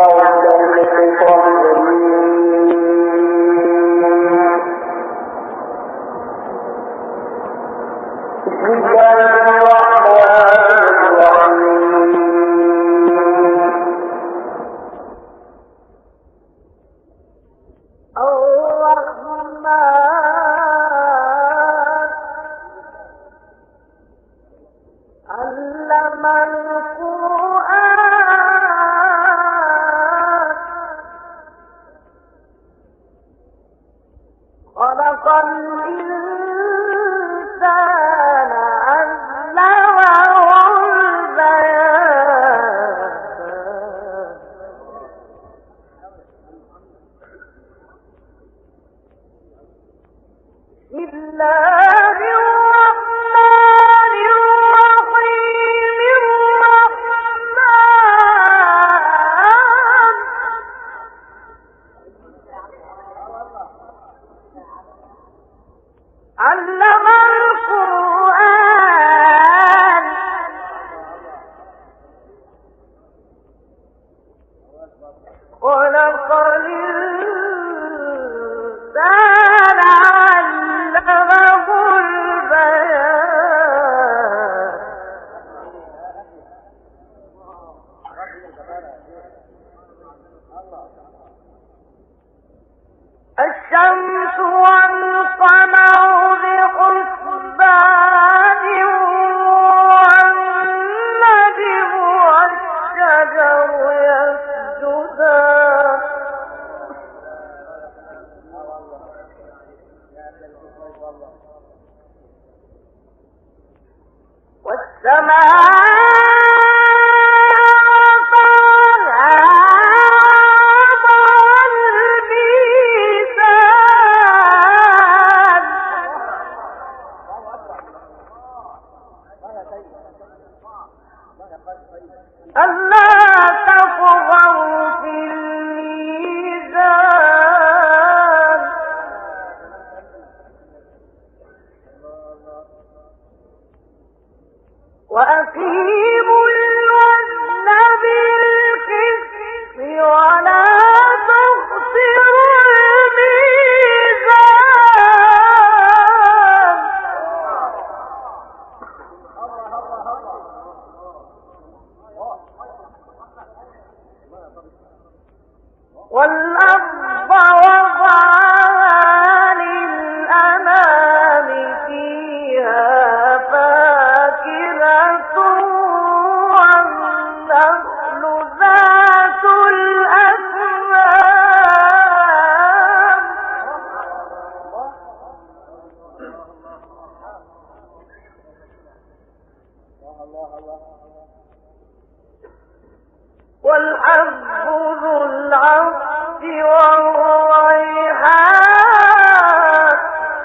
الشمس والقمر بحسبان والنجم والشجر يسجدان والسماء وأقيموا الوزن بالقسط ولا تخسروا الميزان والأرض وضعها للأنام فيها فاكهة والنخل ذات الأكمام والحب ذو العصف والريحان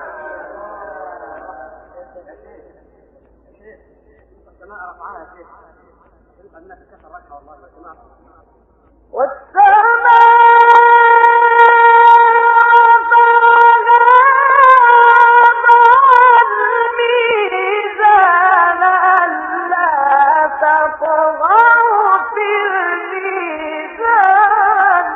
والميزان ألا تطغوا في الميزان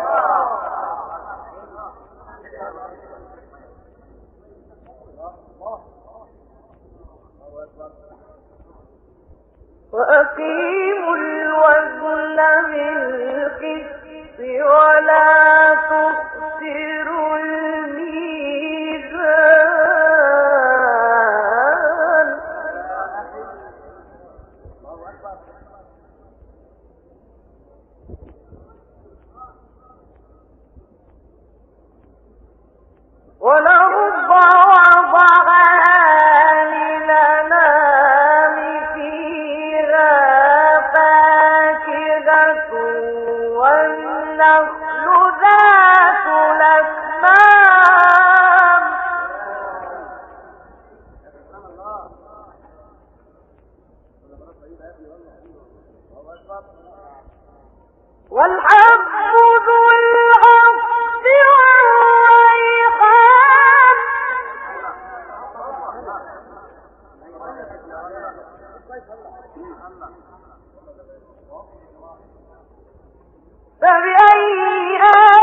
وأقيموا الوزن بالقسط ولا تخسروا الميزان والأرض وضعها للأنام فيها فاكهة والنخل ذات الأكمام والحب ذو العصف والريحان فبأي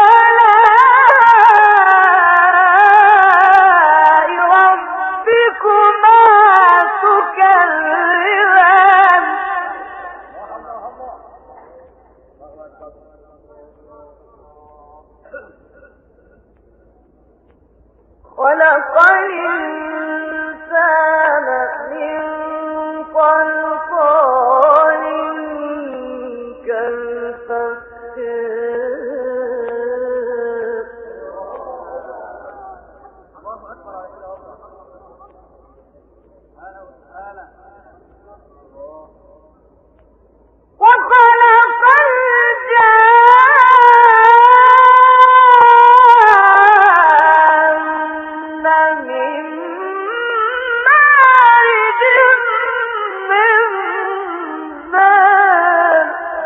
آلاء ربكما تكذبان خلق الإنسان من صلصال كالفخار وخلق الجان من مارج من نار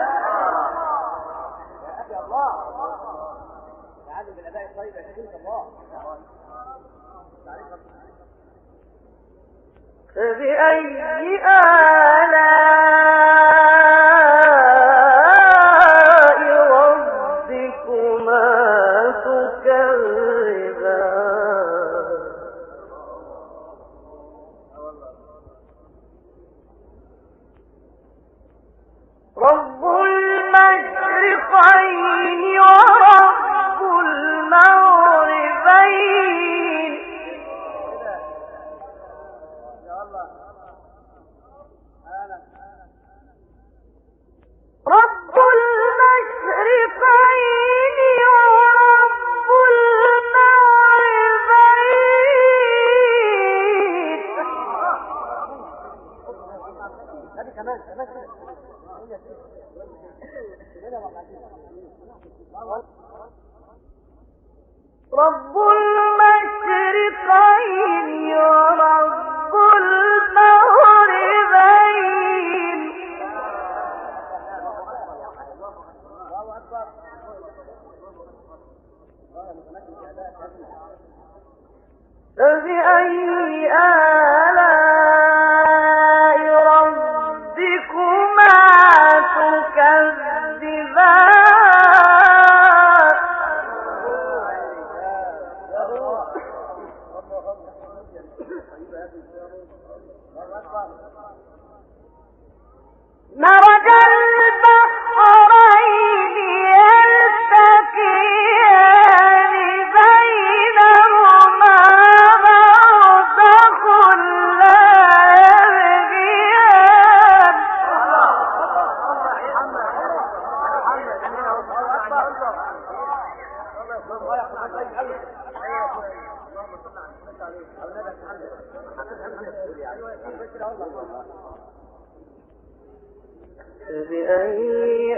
فبأي آلاء ربكما تكذبان رب المشرقين ورب المغربين رب المشرقين ورب المغربين رب المشرقين ورب المغربين فبأي آلاء ربكما تكذبان مرج البحرين يلتقيان بينهما برزخ لا يبغيان فبأي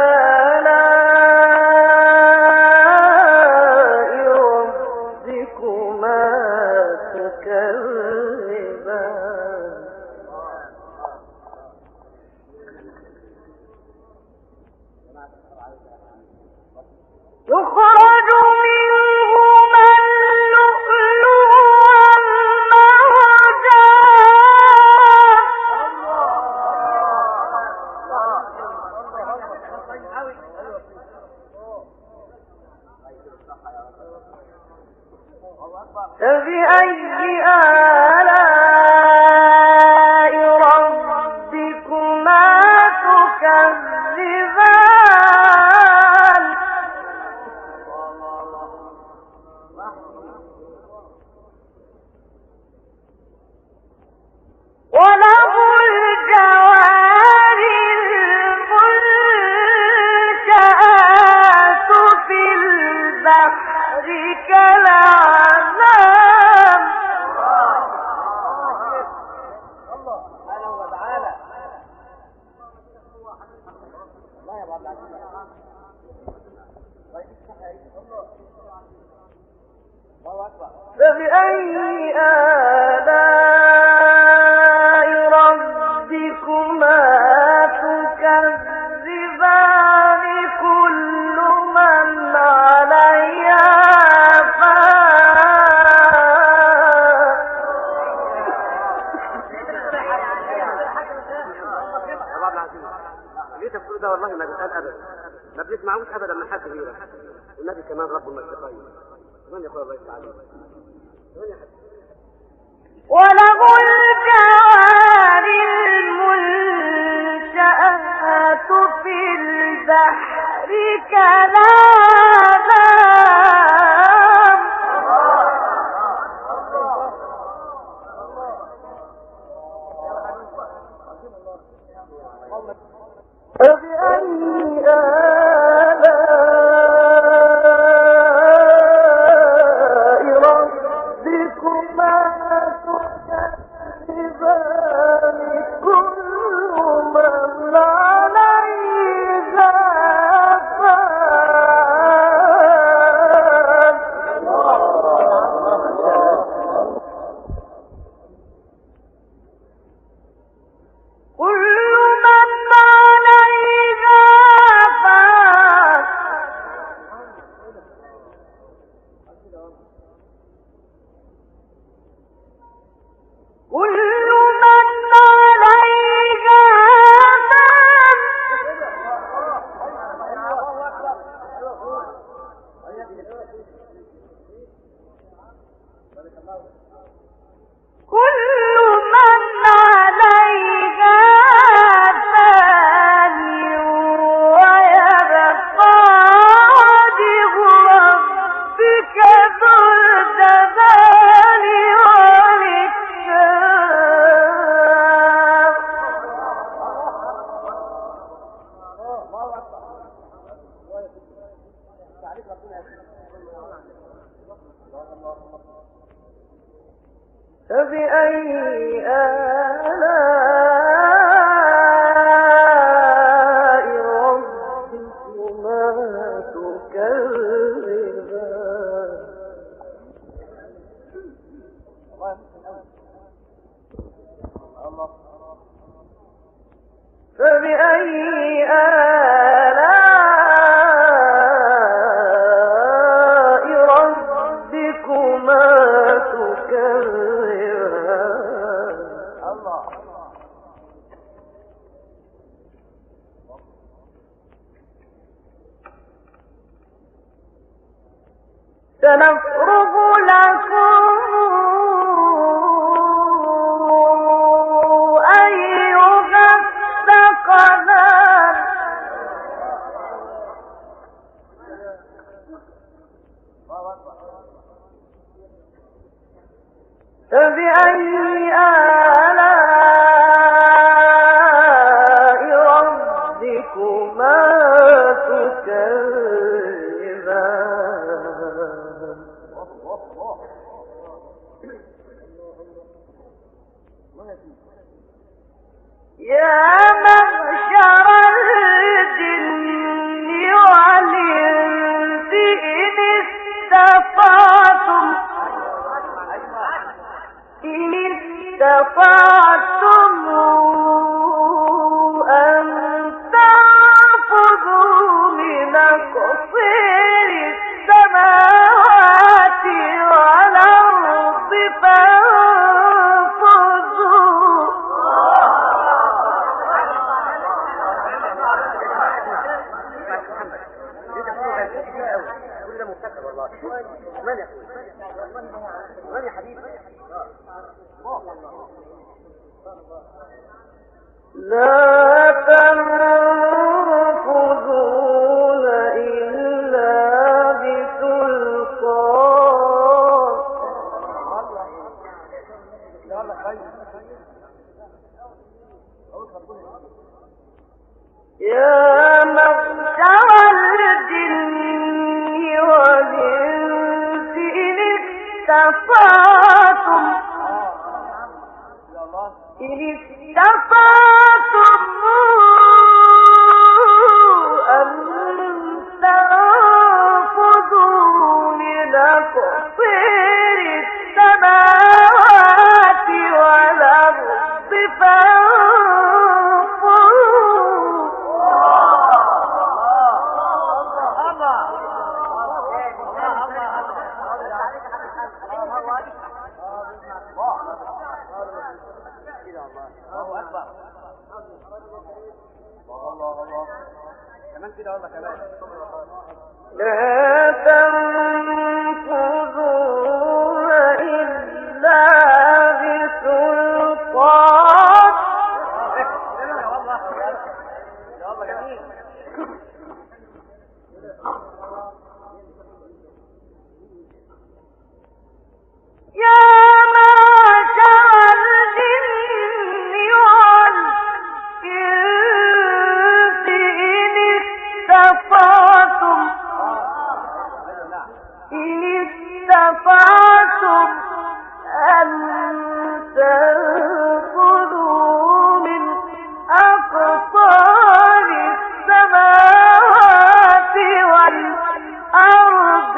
آلاء ربكما تكذبان يخرج منهما اللؤلؤ فبأي آلاء ربكما تكذبان وله الجوار المنشآت في البحر كالأعلام فبأي آلاء ربكما تكذبان كل من عليها ليه تفكروا ده والله ما بيتقال ابدا، ما بنسمعوش. تسمعوش ابدا من حد غيره. النبي كمان رب المشرقين. من يقول الله تعالى؟ وله الجوار المنشآت في البحر كالأعلام فبأي آلاء ربكما تكذبان كل من عليها فان كل من عليها فان كل من عليها فان كل من عليها فان ويبقى وجه ربك ذو الجلال والإكرام فبأي آلاء ربكما تكذبان فبأي آلاء ربكما تكذبان سنفرغ لكم أيها الثقلان فبأي آلاء ربكما تكذبان يا معشر الجن والإنس إن استطعتم أن تنفذوا من أقطار السماوات والأرض فانفذوا من يا حبيبي؟ لا تنفذون إلا بسلطان يا معشر الجن والإنس إن استطعتم أن تنفذوا من أقطار السماوات والأرض كمان كده والله كمان. لا تنفذون إلا بسلطان. والله جميل. يا معشر الجن والإنس إن استطعتم أن تنفذوا من أقطار السماوات والأرض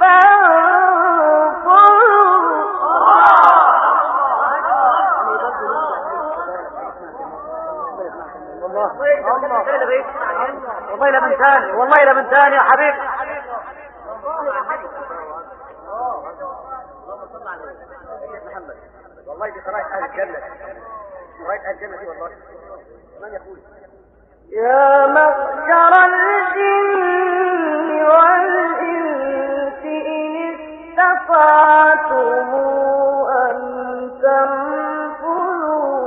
والله لا من ثاني، والله لا من ثاني يا حبيبي. والله دي قراءة أهل الجنة، قراءة أهل الجنة دي والله. من يقول؟ يا معشر الجن والإنس إن استطعتم أن تنفذوا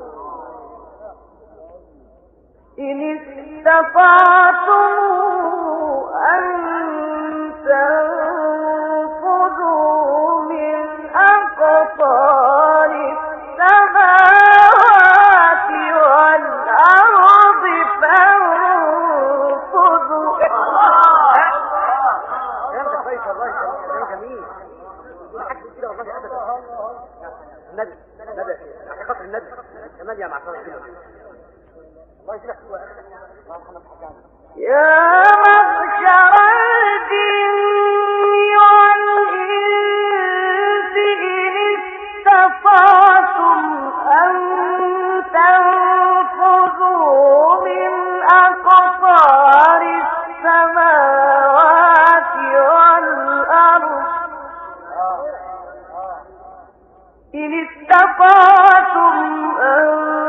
من أقطار السماوات والأرض فانفذوا. كلام كويس والله، كلام جميل. ما حدش كده والله أبدا. النبي عشان خاطر النبي كمان يا معشر الجن. الله يسلمك. يا معشر الجن والإنس إن استطعتم أن تنفذوا من أقطار السماوات والأرض إن استطعتم أن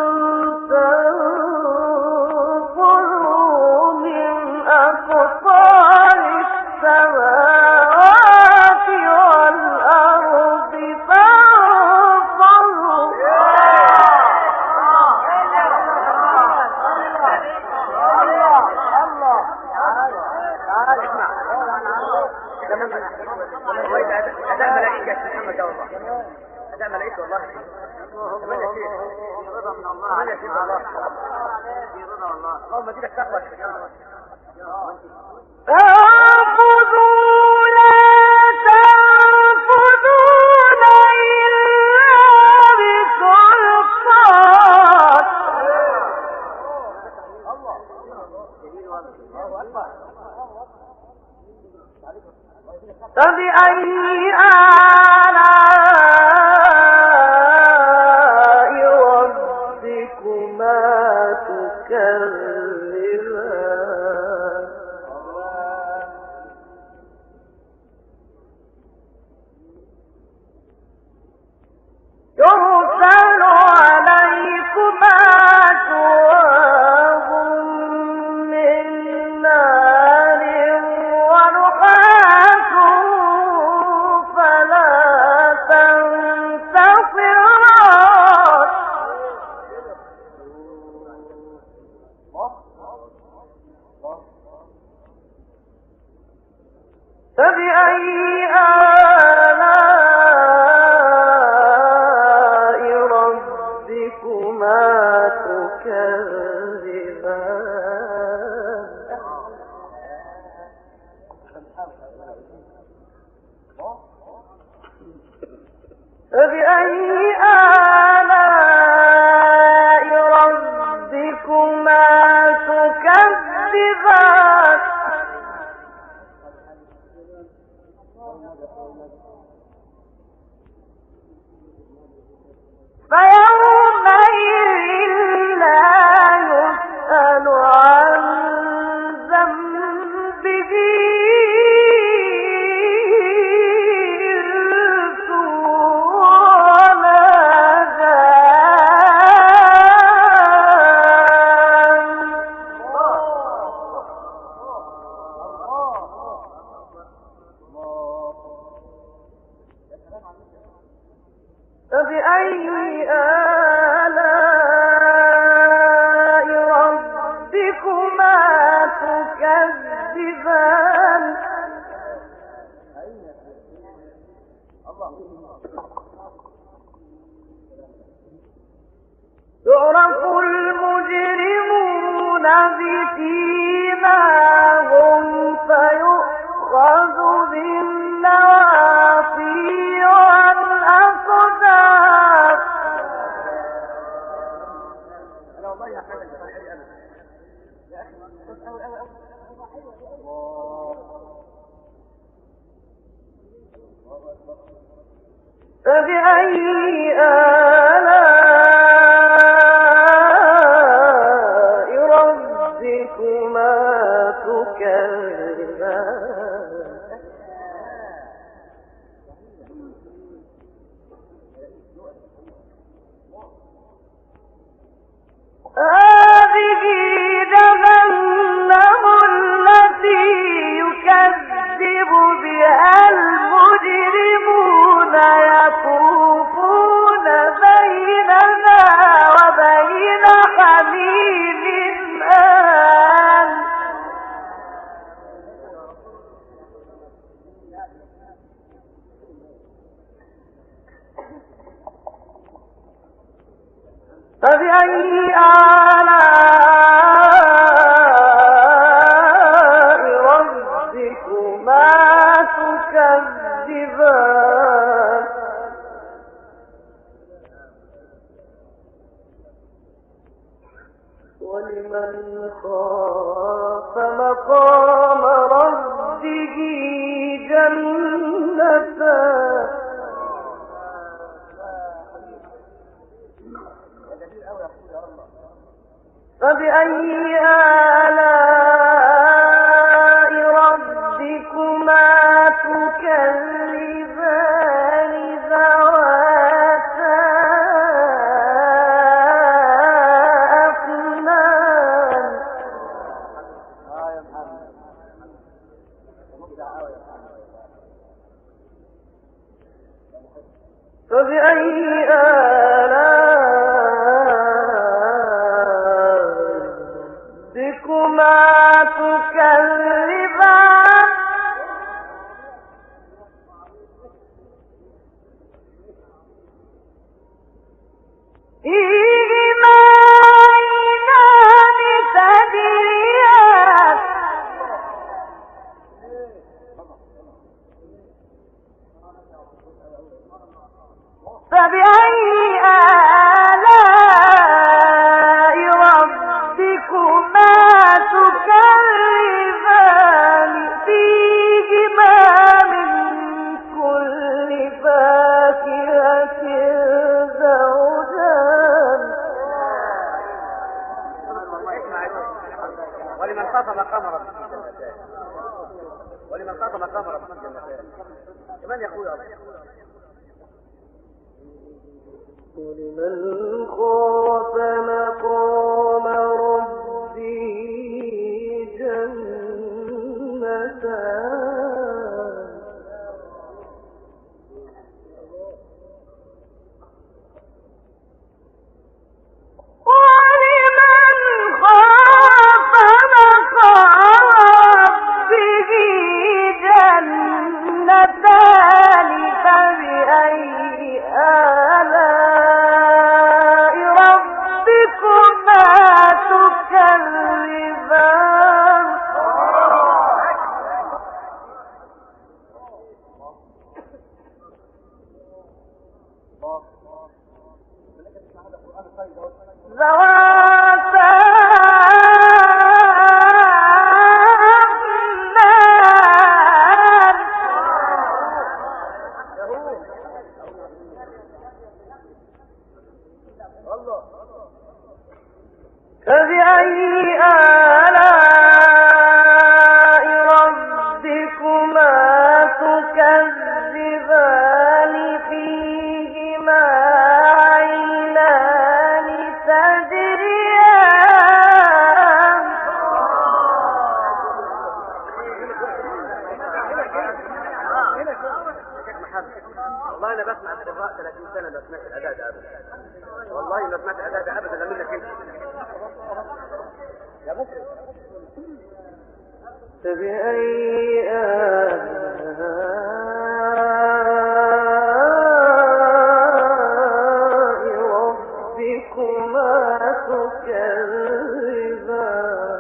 تنفذوا من أقطار السماوات والأرض فانفذوا. تعال اسمع. أداء ملائكة يا محمد ده والله. أداء ملائكة والله. كمان يا شيخ. رضا من الله. كمان يا شيخ والله. رضا الله. اللهم اديك التقوى يا شيخ. فانفذوا لا تنفذون إلا بسلطان. فبأي آلاء ربكما تكذبان. يرسل عليكما شواظ من نار ونحاس فلا تنتصران. فبأي آلاء ربكما تكذبان. فبأي آلاء ربكما تكذبان. فيومئذ لا يسأل عن ذنبه إنس ولا آلاء ربكما تكذبان يعرف المجرمون بسيماهم فيؤخذ بالنواصي والأقدام فبأي آلاء ربكما تكذبان هذه جهنم التي يكذب بها المجرمون يطوفون بيننا وبين حميم آن فبأي آلاء ربكما تكذبان ولمن خاف مقام ربه جنتان فبأي آلاء ربكما تكذبان ذواتا أفنان فبأي ربكما تكذبان فيهما عينان تجريان فبأي آلاء ربكما تكذبان فيهما من كل فاكهة زوجان ولمن خاف مقام ربه جنتان ولمن خاف مقام ربه جنتان كمان يا اخويا ولمن خاف مقام ربه جنتان ولمن خاف مقام ربه جنتان فبأي آلاء ربكما تكذبان ذواتا أفنان فبأي آلاء ربكما تكذبان فيهما عينان تجريان شيخ محمد والله انا بسمع القراء 30 سنه ما سمعت الاداء ده ابدا. والله ما سمعت الاداء ده ابدا منك انت يا مخرج. فبأي آلاء ربكما تكذبان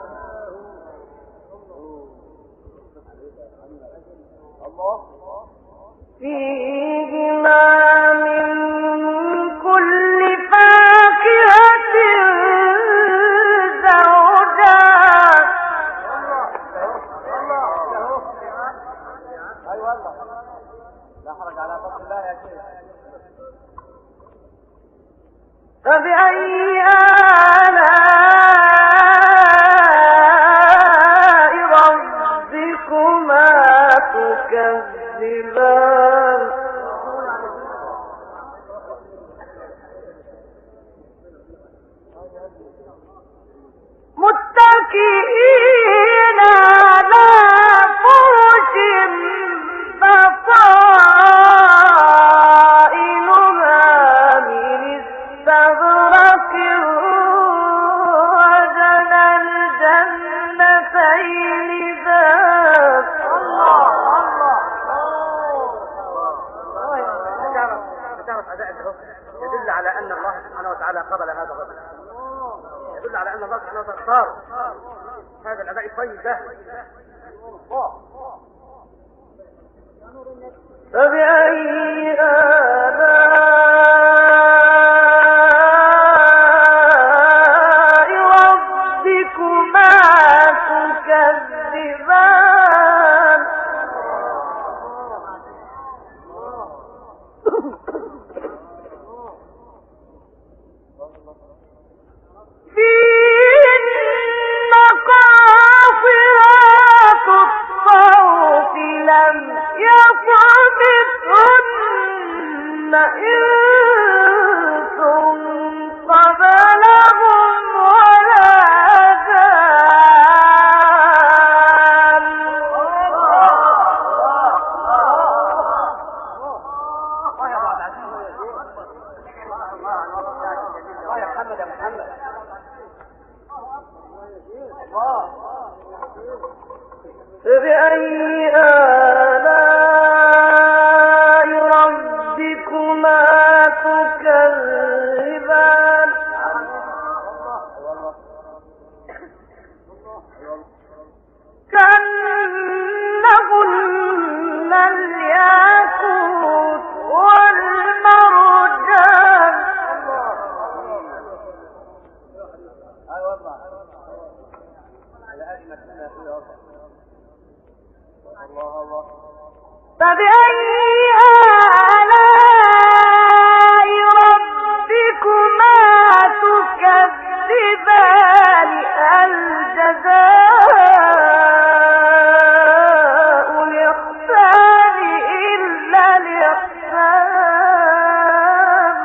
فيهما من كل فاكهة زوجان اي والله لا حرج على فضل الله يا شيخ. فبأي آلاء ربكما تكذبان متكئين على فرش بطائنها من استبرق وجنى الجنتين ذات تعرف اداء الحكم يدل على ان الله سبحانه وتعالى قبل هذا الرجل، يدل على ان الله سبحانه وتعالى اختار هذا الاداء الطيب ده. فبأي آلاء ربكما تكذبان فيهن قاصرات الطرف لم يطمثهن إنس قبلهم ولا جان الله يا محمد يا محمد. فبأي آلاء ربكما تكذبان كأنهن الياقوت والمرجان اي والله على هذه ما كنا فيه والله. الله الله. فبأي آلاء ربكما تكذبان الجزاء الإحسان إلا الإحسان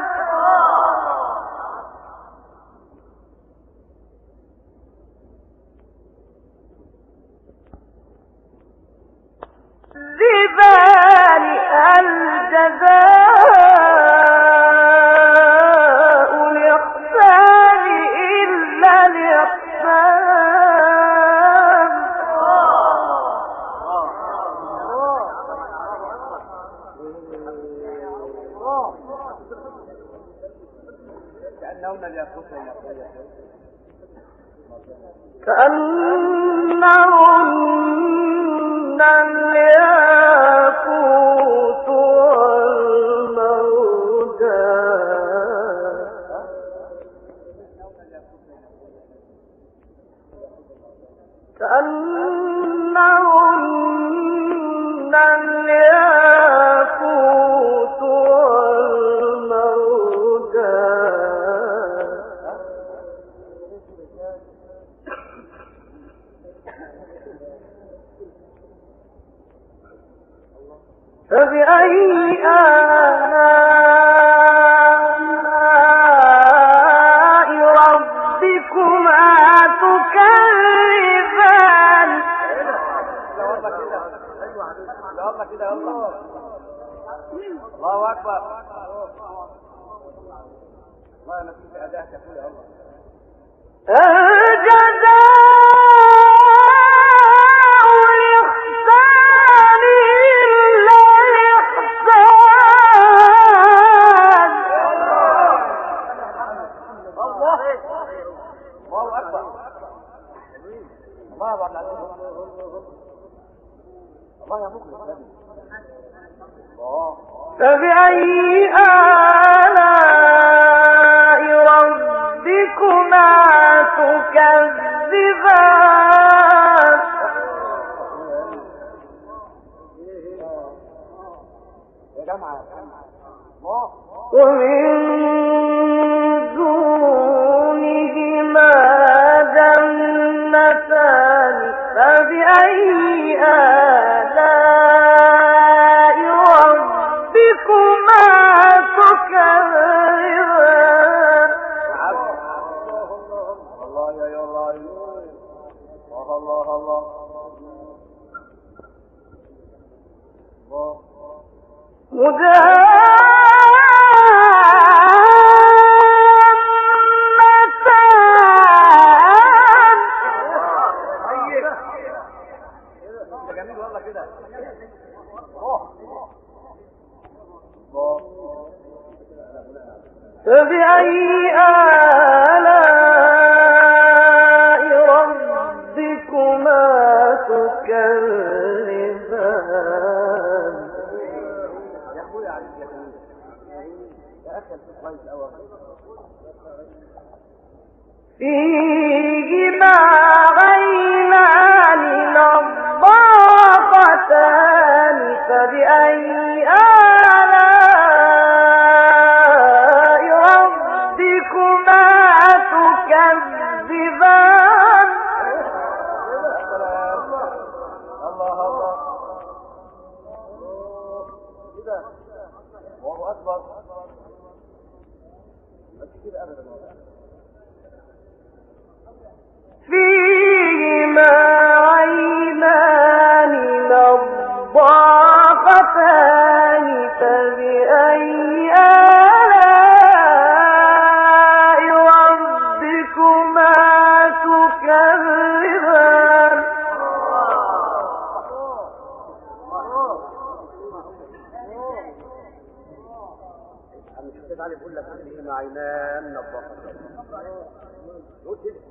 ذبان الجزاء الإحسان إلا الإحسان كأنهن الياقوت والمرجان. كأنهن الياقوت والمرجان كأنهن الياقوت والمرجان فبأي آلاء ربكما تكذبان يلا كده يلا. الله اكبر. الله نسيت اداك يا اخويا. الله الجزاء الإحسان إلا الإحسان. الله اكبر. الله اكبر. الله يا مخلص. فبأي آلاء ربكما تكذبان. يا جماعة ومن دونهما جنتان فبأي آلاء ربكما تكذبان. الله يا الله. الله الله جميل والله كده. فبأي آلاء ربكما تكذبان. يا اخويا عليك يا اخويا. يا اخي انت كويس قوي. فيهما عينان نضاختان فبأي آلاء ربكما تكذبان. الله الله كده. الله اكبر. مش كده ابدا. فيهما عينان نضاختان فبأي آلاء ربكما تكذبان. مش كده علي بيقول لك فيهما عينان نضاختان. قول كده.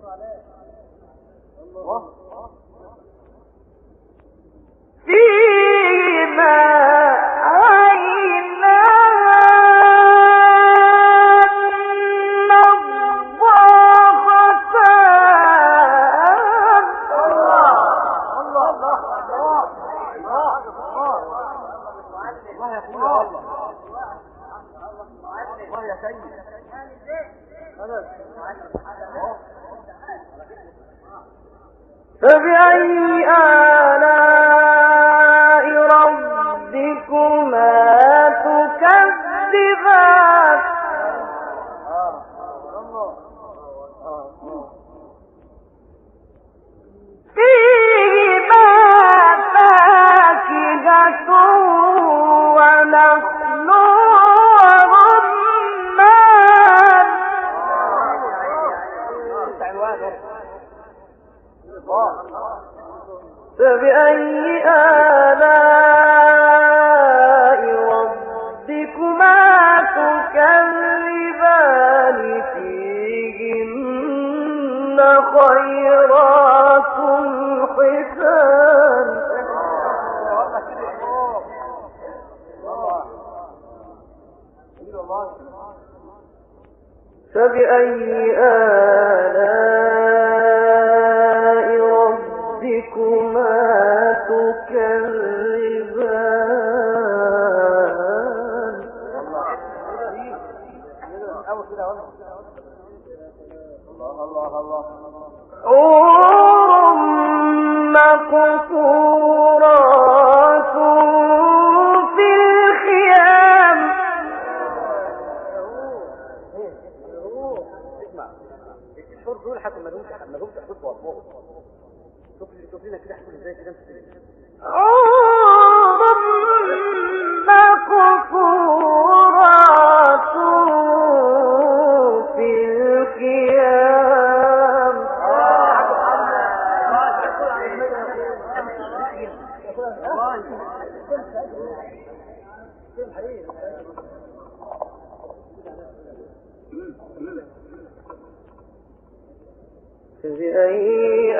فيهما عينان نضاختان. الله يا اخويا والله. الله يا سيد. فبأي آلاء ربكما تكذبان. فيهما فاكهة ونخل ورمان. فبأي آلاء ربكما تكذبان فيهن خيرات حسان. فبأي آلاء ربكما تكذبان. الله الله. حور مقصورات في الخيام فبأي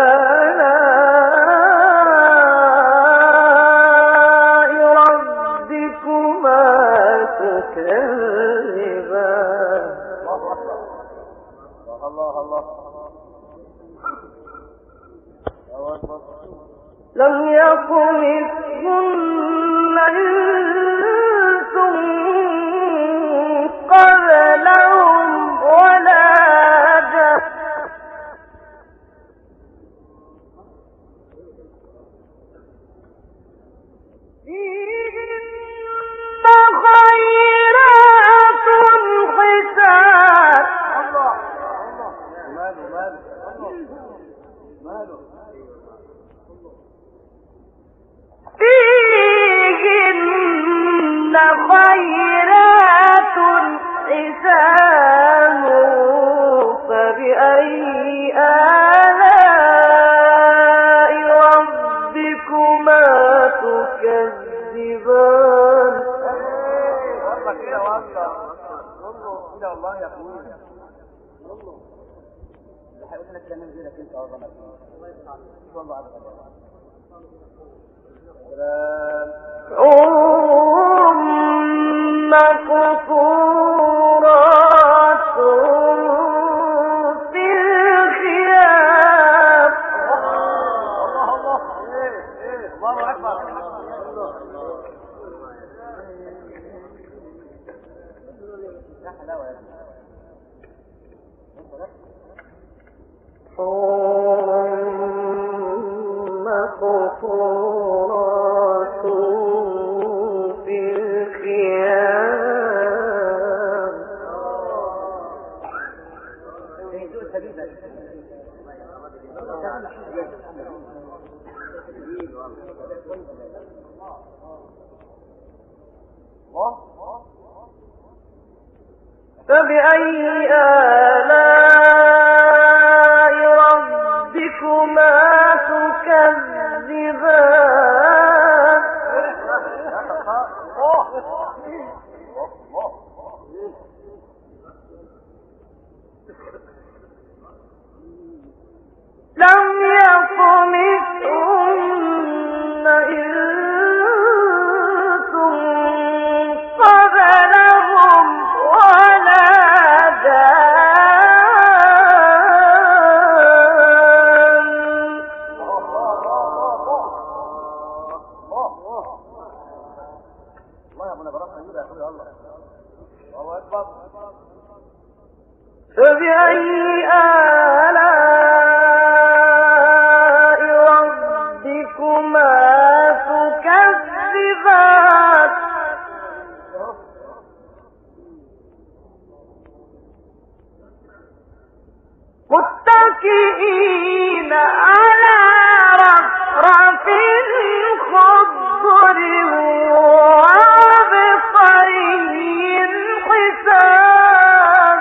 آلاء ربكما تكذبان الله الله لم يكن مثلهن إنس قبلهم ولا جان خيرات حسان فيهن خيرات حسان فبأي آلاء ربكما تكذبان والله كده كده والله يا اخويا هيقول لك كلام زي لك انت والله والله عبد مقصورات في الخيام الله الله اكبر يا حلاوه يا مقصورات في الخيام فبأي آلاء ربكما تكذبان لم يطمثهن إنس قبلهم ولا جان الله يا ابو نبرات ايوه يا اخويا الله الله اكبر فبأي آلاء ربكما تكذبان متكئين على رفرف خضر وعبقري حسان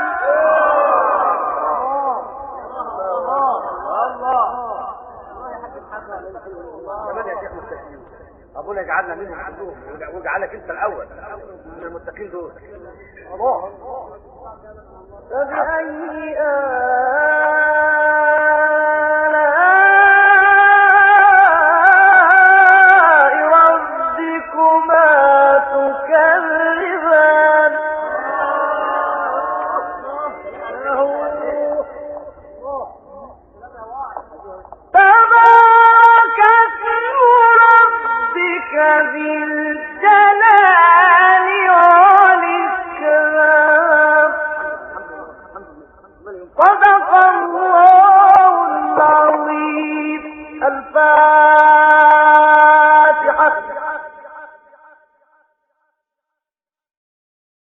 كمان يا شيخ متقين ابونا يجعلنا منهم عندهم ويجعلك انت الاول من المتقين دول الله فبأي آلاء ربكما تكذبان تبارك اسم ربك ذي الجلال والإكرام صدق الله العظيم. الفاتحة.